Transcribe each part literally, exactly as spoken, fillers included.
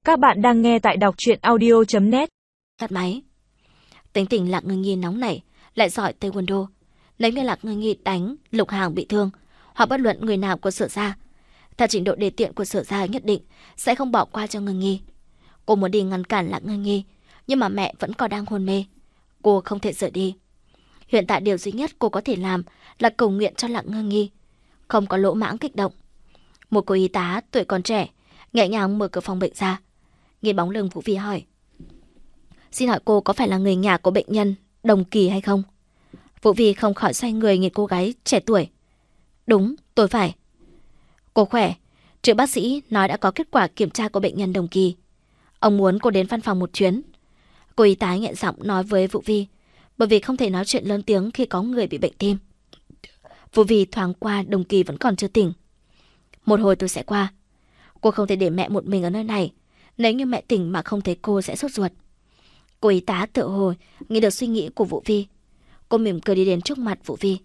Các bạn đang nghe tại đọc truyện audio chấm net. Tắt máy. Tính tình Lạc Ngưng Nhi nóng nảy, lại giỏi taekwondo. Nếu như Lạc Ngưng Nhi đánh Lục Hàng bị thương, hoặc bất luận người nào của Sở gia, theo trình độ đề tiện của Sở gia nhất định sẽ không bỏ qua cho Ngưng Nhi. Cô muốn đi ngăn cản Lạc Ngưng Nhi, nhưng mà mẹ vẫn còn đang hôn mê. Cô không thể rời đi. Hiện tại điều duy nhất cô có thể làm là cầu nguyện cho Lạc Ngưng Nhi không có lỗ mãng kích động. Một cô y tá tuổi còn trẻ nhẹ nhàng mở cửa phòng bệnh ra, nhìn bóng lưng Vũ Vi hỏi: "Xin hỏi cô có phải là người nhà của bệnh nhân Đồng Kỳ hay không?" Vũ Vi không khỏi xoay người nhìn cô gái trẻ tuổi. "Đúng, tôi phải." "Cô khỏe, triệu bác sĩ nói đã có kết quả kiểm tra của bệnh nhân Đồng Kỳ. Ông muốn cô đến văn phòng một chuyến." Cô y tá nhẹ giọng nói với Vũ Vi, bởi vì không thể nói chuyện lớn tiếng khi có người bị bệnh tim. Vũ Vi thoáng qua Đồng Kỳ vẫn còn chưa tỉnh. "Một hồi tôi sẽ qua. Cô không thể để mẹ một mình ở nơi này. Nếu như mẹ tỉnh mà không thấy cô sẽ sốt ruột." Cô y tá tự hồ nghĩ được suy nghĩ của Vũ Vi. Cô mỉm cười đi đến trước mặt Vũ Vi.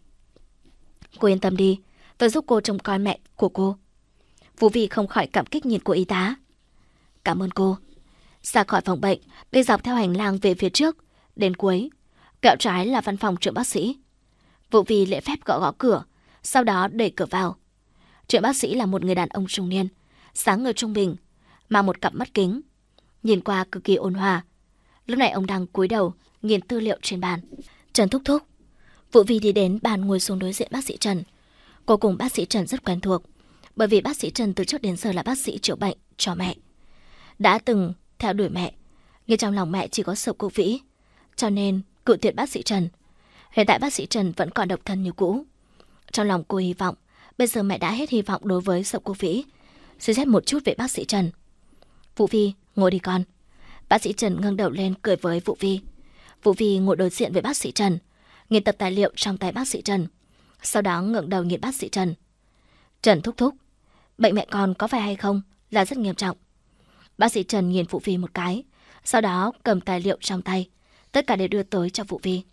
"Cô yên tâm đi, tôi giúp cô trông coi mẹ của cô." Vũ Vi không khỏi cảm kích nhìn cô y tá. "Cảm ơn cô." Ra khỏi phòng bệnh, đi dọc theo hành lang về phía trước, đến cuối, quẹo trái là văn phòng trưởng bác sĩ. Vũ Vi lễ phép gõ gõ cửa, sau đó đẩy cửa vào. Trưởng bác sĩ là một người đàn ông trung niên, dáng người trung bình, mang một cặp mắt kính, nhìn qua cực kỳ ôn hòa. Lúc này ông đang cúi đầu nhìn tư liệu trên bàn. "Trần thúc thúc." Vũ Vi đi đến bàn ngồi xuống đối diện bác sĩ Trần. Cô cùng bác sĩ Trần rất quen thuộc, bởi vì bác sĩ Trần từ trước đến giờ là bác sĩ chữa bệnh cho mẹ, đã từng theo đuổi mẹ, nhưng trong lòng mẹ chỉ có Sở Quốc Vĩ, cho nên cự tuyệt bác sĩ Trần. Hiện tại bác sĩ Trần vẫn còn độc thân như cũ. Trong lòng cô hy vọng bây giờ mẹ đã hết hy vọng đối với Sở Quốc Vĩ. Suy xét một chút về bác sĩ Trần. "Vũ Vi, ngồi đi con." Bác sĩ Trần ngẩng đầu lên cười với Vũ Vi. Vũ Vi ngồi đối diện với bác sĩ Trần, nhìn tập tài liệu trong tay bác sĩ Trần, sau đó ngẩng đầu nhìn bác sĩ Trần. "Trần thúc thúc, bệnh mẹ con có phải hay không là rất nghiêm trọng?" Bác sĩ Trần nhìn Vũ Vi một cái, sau đó cầm tài liệu trong tay, tất cả đều đưa tới cho Vũ Vi.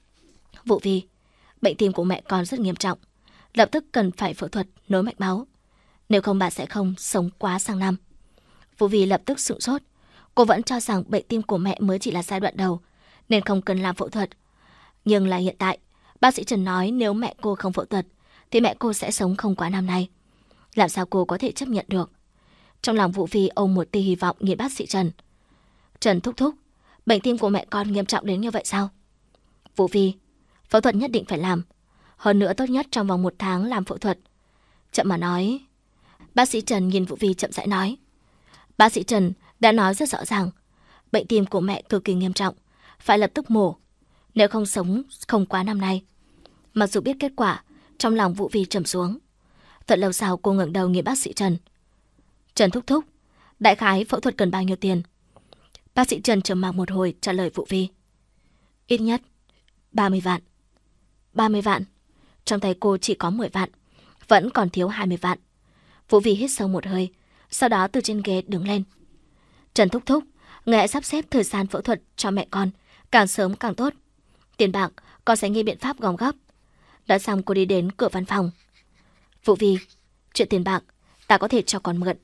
"Vũ Vi, bệnh tim của mẹ con rất nghiêm trọng, lập tức cần phải phẫu thuật nối mạch máu, nếu không bà sẽ không sống quá sang năm." Vũ Vi lập tức sửng sốt. Cô vẫn cho rằng bệnh tim của mẹ mới chỉ là giai đoạn đầu, nên không cần làm phẫu thuật. Nhưng là hiện tại, bác sĩ Trần nói nếu mẹ cô không phẫu thuật, thì mẹ cô sẽ sống không quá năm nay. Làm sao cô có thể chấp nhận được? Trong lòng Vũ Vi ôm một tia hy vọng nhìn bác sĩ Trần. "Trần thúc thúc, bệnh tim của mẹ con nghiêm trọng đến như vậy sao?" "Vũ Vi, phẫu thuật nhất định phải làm. Hơn nữa tốt nhất trong vòng một tháng làm phẫu thuật." Chậm mà nói. Bác sĩ Trần nhìn Vũ Vi chậm rãi nói. Bác sĩ Trần đã nói rất rõ ràng, bệnh tim của mẹ cực kỳ nghiêm trọng, phải lập tức mổ, nếu không sống không quá năm nay. Mặc dù biết kết quả, trong lòng Vũ Vi trầm xuống. Thật lâu sau cô ngẩng đầu nhìn bác sĩ Trần. "Trần thúc thúc, đại khái phẫu thuật cần bao nhiêu tiền?" Bác sĩ Trần trầm mặc một hồi trả lời Vũ Vi. "Ít nhất ba mươi vạn." ba mươi vạn? Trong tay cô chỉ có mười vạn, vẫn còn thiếu hai mươi vạn. Vũ Vi hít sâu một hơi, sau đó từ trên ghế đứng lên. "Trần thúc thúc, người hãy sắp xếp thời gian phẫu thuật cho mẹ con, càng sớm càng tốt. Tiền bạc con sẽ nghĩ biện pháp gom góp." Đã xong cô đi đến cửa văn phòng. "Vũ Vi, chuyện tiền bạc ta có thể cho con mượn."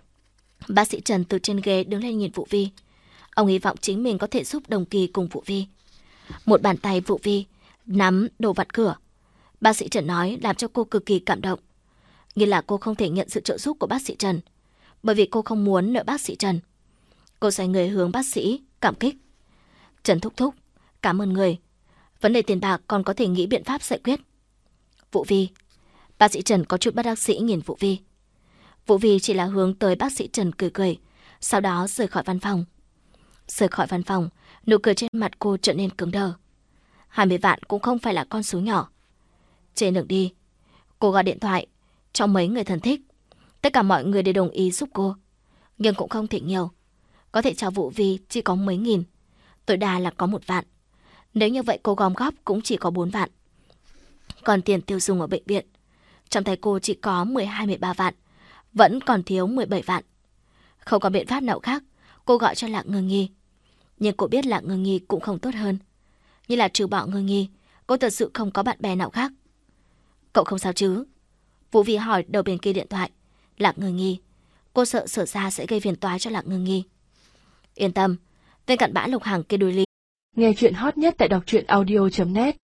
Bác sĩ Trần từ trên ghế đứng lên nhìn Vũ Vi. Ông hy vọng chính mình có thể giúp Đồng Kỳ cùng Vũ Vi. Một bàn tay Vũ Vi nắm đồ vặt cửa. Bác sĩ Trần nói làm cho cô cực kỳ cảm động. Như là cô không thể nhận sự trợ giúp của bác sĩ Trần, bởi vì cô không muốn nợ bác sĩ Trần. Cô xoay người hướng bác sĩ cảm kích. "Trần thúc thúc, cảm ơn người. Vấn đề tiền bạc còn có thể nghĩ biện pháp giải quyết." "Vũ Vi." Bác sĩ Trần có chút bất đắc dĩ nhìn Vũ Vi. Vũ Vi chỉ là hướng tới bác sĩ Trần cười cười, sau đó rời khỏi văn phòng. Rời khỏi văn phòng, nụ cười trên mặt cô trở nên cứng đờ. hai mươi vạn cũng không phải là con số nhỏ. Trên đường đi, cô gọi điện thoại cho mấy người thân thích. Tất cả mọi người đều đồng ý giúp cô, nhưng cũng không thể nhiều. Có thể cho Vũ Vi chỉ có mấy nghìn, tối đa là có một vạn. Nếu như vậy cô gom góp cũng chỉ có bốn vạn. Còn tiền tiêu dùng ở bệnh viện, trong tay cô chỉ có mười hai mười ba vạn, vẫn còn thiếu mười bảy vạn. Không có biện pháp nào khác, cô gọi cho Lạc Ngưng Nhi. Nhưng cô biết Lạc Ngưng Nhi cũng không tốt hơn. Như là trừ bỏ Ngưng Nhi, cô thật sự không có bạn bè nào khác. "Cậu không sao chứ?" Vũ Vi hỏi đầu bên kia điện thoại. "Lạc Ngưng Nhi." Cô sợ Sở gia sẽ gây phiền toái cho Lạc Ngưng Nhi. Yên tâm, tên cặn bã Lục Hàng kia đuổi lý. Nghe chuyện hot nhất tại đọc truyện audio chấm net